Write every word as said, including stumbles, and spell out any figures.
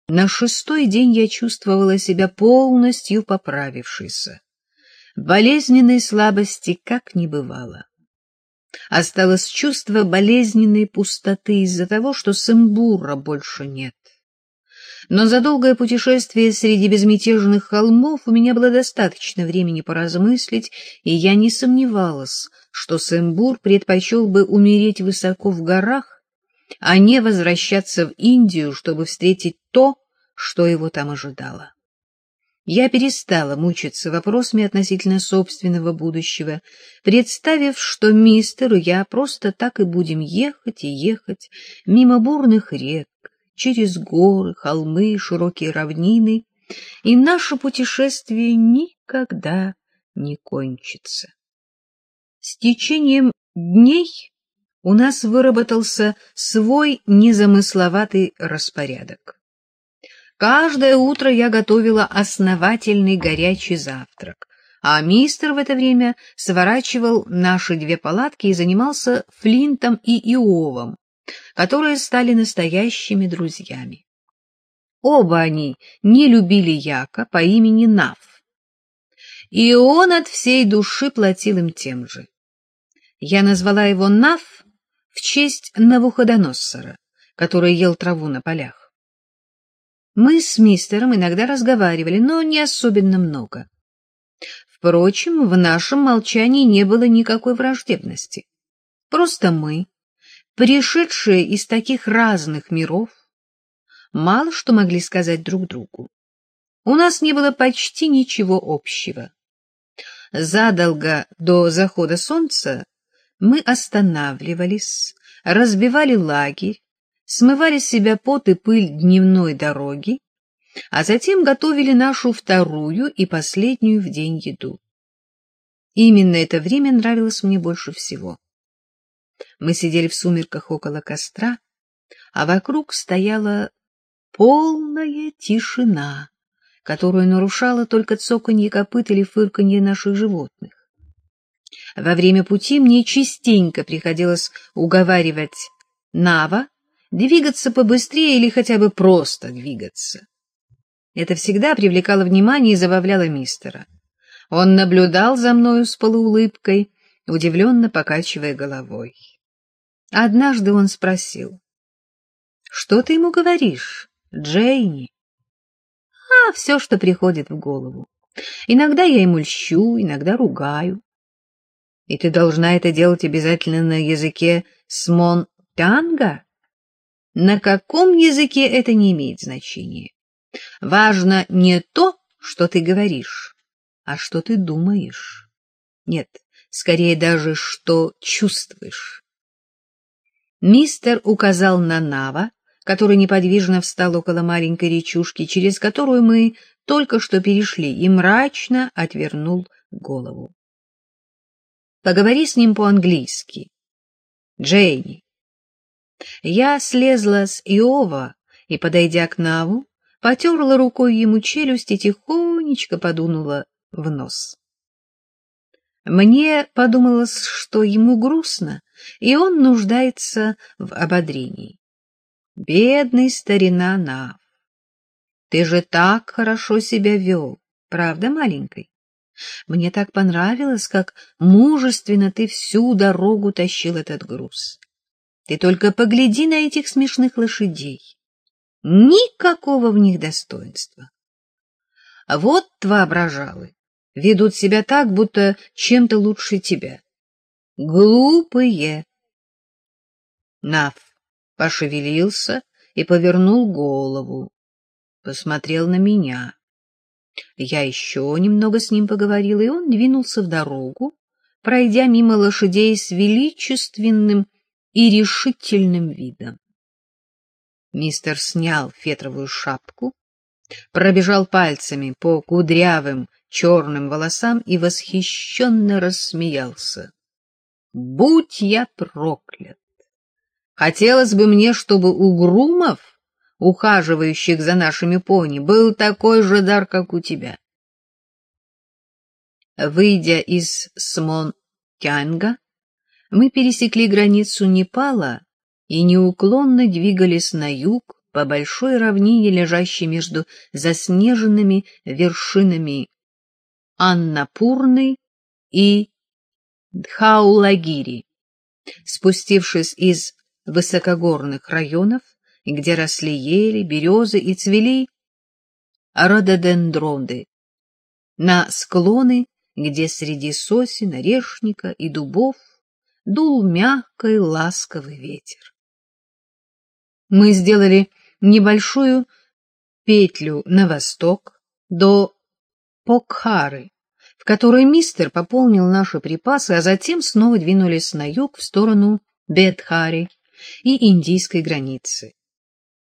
На шестой день я чувствовала себя полностью поправившейся. Болезненной слабости как не бывало. Осталось чувство болезненной пустоты из-за того, что Сэмбура больше нет. Но за долгое путешествие среди безмятежных холмов у меня было достаточно времени поразмыслить, и я не сомневалась, что Сэмбур предпочел бы умереть высоко в горах, а не возвращаться в Индию, чтобы встретить то, что его там ожидало. Я перестала мучиться вопросами относительно собственного будущего, представив, что мистер и я просто так и будем ехать и ехать мимо бурных рек, через горы, холмы, широкие равнины, и наше путешествие никогда не кончится. С течением дней у нас выработался свой незамысловатый распорядок. Каждое утро я готовила основательный горячий завтрак, а мистер в это время сворачивал наши две палатки и занимался Флинтом и Иовом, которые стали настоящими друзьями. Оба они не любили яка по имени Нав, и он от всей души платил им тем же. Я назвала его Нав в честь Навуходоносора, который ел траву на полях. Мы с мистером иногда разговаривали, но не особенно много. Впрочем, в нашем молчании не было никакой враждебности. Просто мы, пришедшие из таких разных миров, мало что могли сказать друг другу. У нас не было почти ничего общего. Задолго до захода солнца мы останавливались, разбивали лагерь, смывали с себя пот и пыль дневной дороги, а затем готовили нашу вторую и последнюю в день еду. Именно это время нравилось мне больше всего. Мы сидели в сумерках около костра, а вокруг стояла полная тишина, которую нарушало только цоканье копыт или фырканье наших животных. Во время пути мне частенько приходилось уговаривать Нава двигаться побыстрее или хотя бы просто двигаться. Это всегда привлекало внимание и забавляло мистера. Он наблюдал за мною с полуулыбкой, удивленно покачивая головой. Однажды он спросил: — Что ты ему говоришь, Джейни? — А, все, что приходит в голову. Иногда я ему льщу, иногда ругаю. — И ты должна это делать обязательно на языке смон-танга? На каком языке это не имеет значения. Важно не то, что ты говоришь, а что ты думаешь. Нет, скорее даже, что чувствуешь. Мистер указал на Нава, который неподвижно встал около маленькой речушки, через которую мы только что перешли, и мрачно отвернул голову. Поговори с ним по-английски, Джейни. Я слезла с Иова и, подойдя к Наву, потерла рукой ему челюсть и тихонечко подунула в нос. Мне подумалось, что ему грустно, и он нуждается в ободрении. Бедный старина Нав, ты же так хорошо себя вел, правда, маленькой? Мне так понравилось, как мужественно ты всю дорогу тащил этот груз. Ты только погляди на этих смешных лошадей. Никакого в них достоинства. А вот воображалы ведут себя так, будто чем-то лучше тебя. Глупые. Нав пошевелился и повернул голову, посмотрел на меня. Я еще немного с ним поговорила, и он двинулся в дорогу, пройдя мимо лошадей с величественным и решительным видом. Мистер снял фетровую шапку, пробежал пальцами по кудрявым черным волосам и восхищенно рассмеялся. Будь я проклят! Хотелось бы мне, чтобы у грумов, ухаживающих за нашими пони, был такой же дар, как у тебя. Выйдя из Смон-Тянга, мы пересекли границу Непала и неуклонно двигались на юг по большой равнине, лежащей между заснеженными вершинами Аннапурны и Дхаулагири. Спустившись из высокогорных районов, где росли ели, березы и цвели рододендроны, на склоны, где среди сосен, орешника и дубов дул мягкий ласковый ветер. Мы сделали небольшую петлю на восток до Покхары, в которой мистер пополнил наши припасы, а затем снова двинулись на юг в сторону Бетхари и индийской границы.